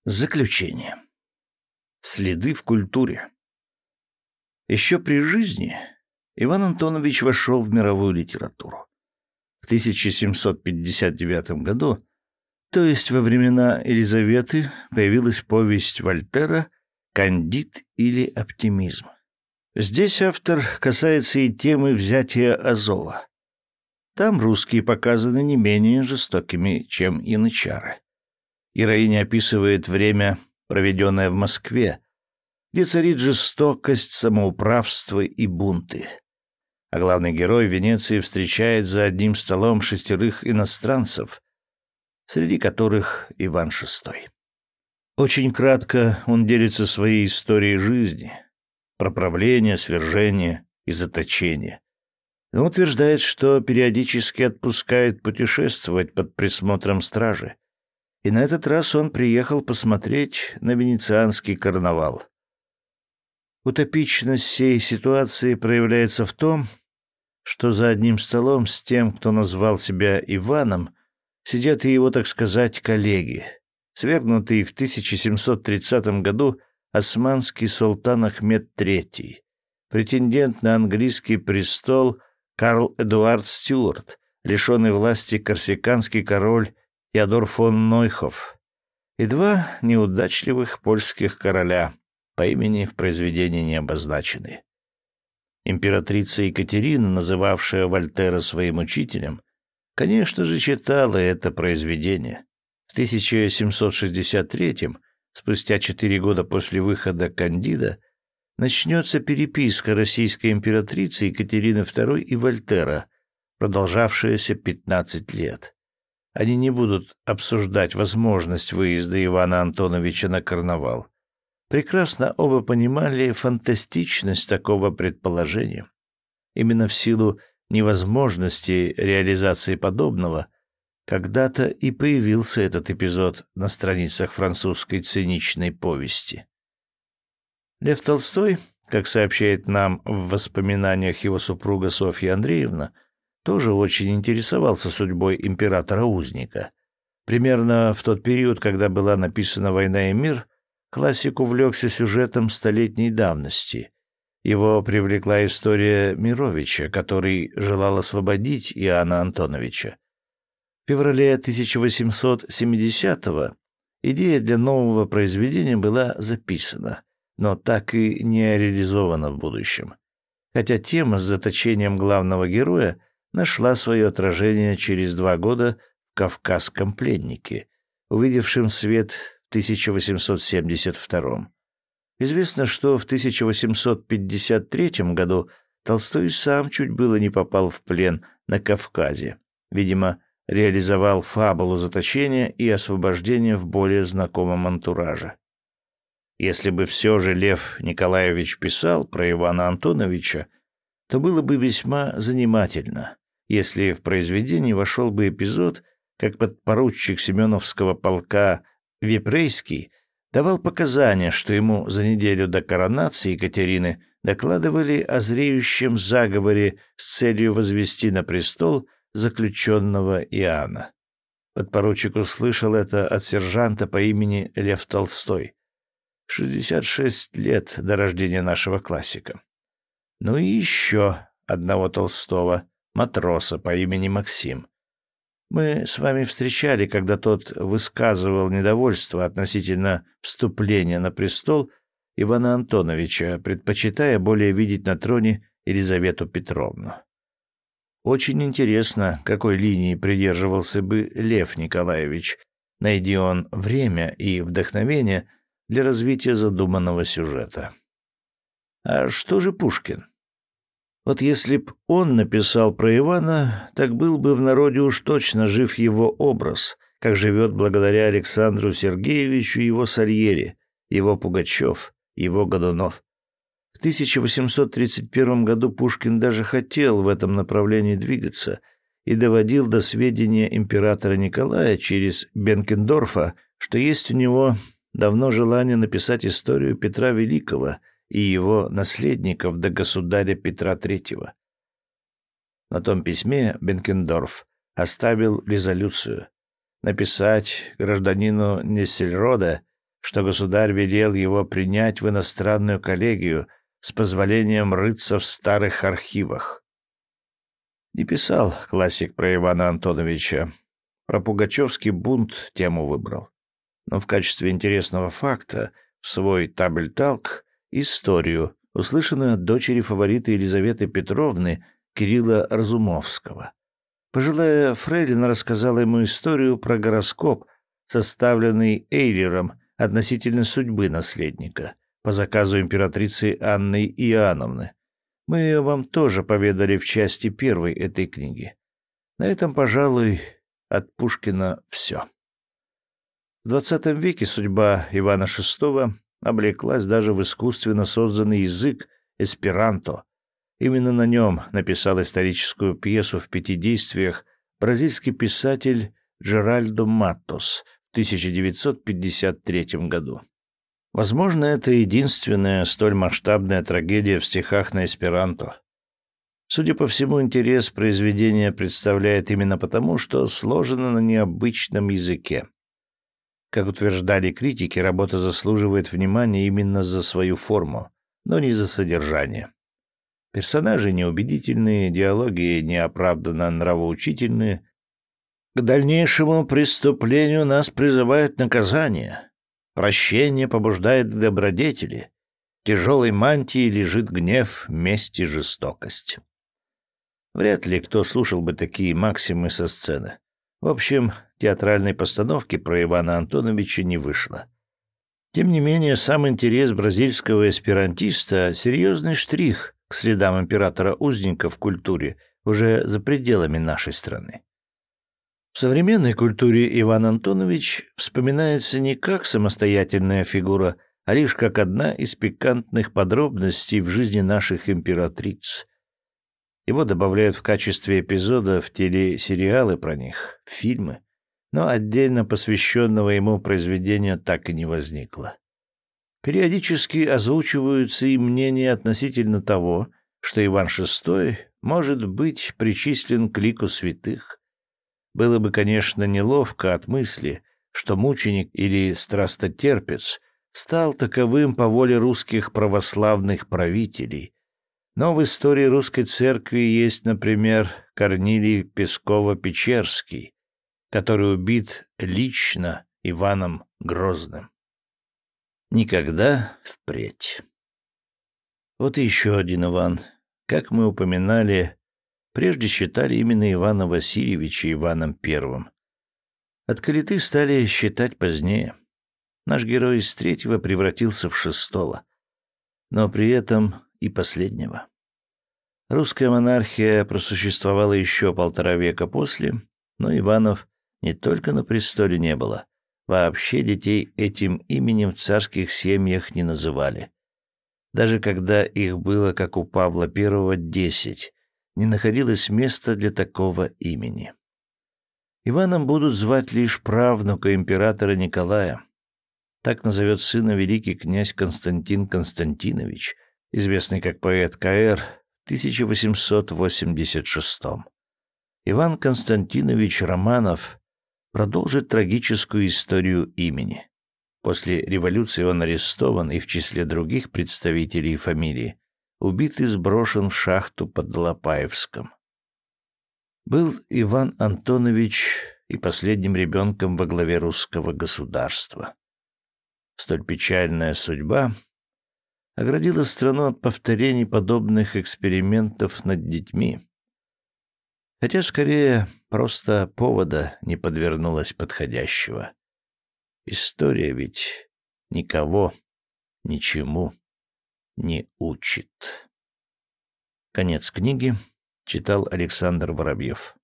Заключение. Следы в культуре. Еще при жизни Иван Антонович вошел в мировую литературу. В 1759 году, то есть во времена Елизаветы, появилась повесть Вольтера «Кандид» или «Оптимизм». Здесь автор касается и темы взятия Азова. Там русские показаны не менее жестокими, чем янычары. Героиня описывает время, проведенное в Москве, где царит жестокость, самоуправство и бунты. А главный герой Венеции встречает за одним столом 6 иностранцев, среди которых Иван VI. Очень кратко он делится своей историей жизни, про правление, свержение и заточение. Он утверждает, что периодически отпускает путешествовать под присмотром стражи. И на этот раз он приехал посмотреть на венецианский карнавал. Утопичность всей ситуации проявляется в том, что за одним столом с тем, кто назвал себя Иваном, сидят и его, так сказать, коллеги, свергнутый в 1730 году османский султан Ахмед III, претендент на английский престол Карл Эдуард Стюарт, лишенный власти корсиканский король Теодор фон Нойхоф и 2 неудачливых польских короля, по имени в произведении не обозначены. Императрица Екатерина, называвшая Вольтера своим учителем, конечно же, читала это произведение. В 1763-м, спустя 4 года после выхода «Кандида», начнется переписка российской императрицы Екатерины II и Вольтера, продолжавшаяся 15 лет. Они не будут обсуждать возможность выезда Ивана Антоновича на карнавал. Прекрасно оба понимали фантастичность такого предположения. Именно в силу невозможности реализации подобного когда-то и появился этот эпизод на страницах французской циничной повести. Лев Толстой, как сообщает нам в воспоминаниях его супруга Софья Андреевна, тоже очень интересовался судьбой императора-узника. Примерно в тот период, когда была написана «Война и мир», классик увлекся сюжетом столетней давности. Его привлекла история Мировича, который желал освободить Иоанна Антоновича. В феврале 1870-го идея для нового произведения была записана, но так и не реализована в будущем. Хотя тема с заточением главного героя нашла свое отражение через 2 года в «Кавказском пленнике», увидевшем свет в 1872. Известно, что в 1853 году Толстой сам чуть было не попал в плен на Кавказе. Видимо, реализовал фабулу заточения и освобождения в более знакомом антураже. Если бы все же Лев Николаевич писал про Ивана Антоновича, то было бы весьма занимательно, если в произведении вошел бы эпизод, как подпоручик Семеновского полка Вепрейский давал показания, что ему за неделю до коронации Екатерины докладывали о зреющем заговоре с целью возвести на престол заключенного Иоанна. Подпоручик услышал это от сержанта по имени Лев Толстой. 66 лет до рождения нашего классика. Ну и еще одного Толстого, матроса по имени Максим. Мы с вами встречали, когда тот высказывал недовольство относительно вступления на престол Ивана Антоновича, предпочитая более видеть на троне Елизавету Петровну. Очень интересно, какой линии придерживался бы Лев Николаевич, найди он время и вдохновение для развития задуманного сюжета. А что же Пушкин? Вот если б он написал про Ивана, так был бы в народе уж точно жив его образ, как живет благодаря Александру Сергеевичу его Сальери, его Пугачев, его Годунов. В 1831 году Пушкин даже хотел в этом направлении двигаться и доводил до сведения императора Николая через Бенкендорфа, что есть у него давно желание написать историю Петра Великого и его наследников до государя Петра III. На том письме Бенкендорф оставил резолюцию написать гражданину Нессельроде что государь велел его принять в иностранную коллегию с позволением рыться в старых архивах. Не писал классик про Ивана Антоновича. Про пугачевский бунт тему выбрал. Но в качестве интересного факта в свой табель-талк историю, услышанную от дочери фаворита Елизаветы Петровны Кирилла Разумовского. Пожилая фрейлина рассказала ему историю про гороскоп, составленный Эйлером относительно судьбы наследника по заказу императрицы Анны Иоанновны. Мы ее вам тоже поведали в части 1 этой книги. На этом, пожалуй, от Пушкина все. В XX веке судьба Ивана VI облеклась даже в искусственно созданный язык эсперанто. Именно на нем написал историческую пьесу в 5 действиях бразильский писатель Джеральдо Маттос в 1953 году. Возможно, это единственная столь масштабная трагедия в стихах на эсперанто. Судя по всему, интерес произведения представляет именно потому, что сложено на необычном языке. Как утверждали критики, работа заслуживает внимания именно за свою форму, но не за содержание. Персонажи неубедительные, диалоги неоправданно нравоучительные. К дальнейшему преступлению нас призывает наказание. Прощение побуждает к добродетели. Тяжелой мантией лежит гнев, месть и жестокость. Вряд ли кто слушал бы такие максимы со сцены. В общем, театральной постановки про Ивана Антоновича не вышло. Тем не менее, сам интерес бразильского эсперантиста — серьезный штрих к следам императора-узника в культуре уже за пределами нашей страны. В современной культуре Иван Антонович вспоминается не как самостоятельная фигура, а лишь как одна из пикантных подробностей в жизни наших императриц. Его добавляют в качестве эпизода в телесериалы про них, в фильмы, но отдельно посвященного ему произведения так и не возникло. Периодически озвучиваются и мнения относительно того, что Иван VI может быть причислен к лику святых. Было бы, конечно, неловко от мысли, что мученик или страстотерпец стал таковым по воле русских православных правителей. Но в истории русской церкви есть, например, Корнилий Песково-Печерский, который убит лично Иваном Грозным. Никогда впредь. Вот и еще один Иван. Как мы упоминали, прежде считали именно Ивана Васильевича Иваном I. От Калиты стали считать позднее. Наш герой из 3-го превратился в 6-го, но при этом и последнего. Русская монархия просуществовала еще 1,5 века после, но Иванов не только на престоле не было, вообще детей этим именем в царских семьях не называли. Даже когда их было, как у Павла I, 10, не находилось места для такого имени. Иваном будут звать лишь правнука императора Николая. Так назовет сына великий князь Константин Константинович, известный как поэт К.Р., в 1886. Иван Константинович Романов продолжит трагическую историю имени. После революции он арестован и в числе других представителей фамилии убит и сброшен в шахту под Лопаевском. Был Иван Антонович и последним ребенком во главе русского государства. Столь печальная судьба оградила страну от повторений подобных экспериментов над детьми. Хотя, скорее, просто повода не подвернулось подходящего. История ведь никого ничему не учит. Конец книги. Читал Александр Воробьев.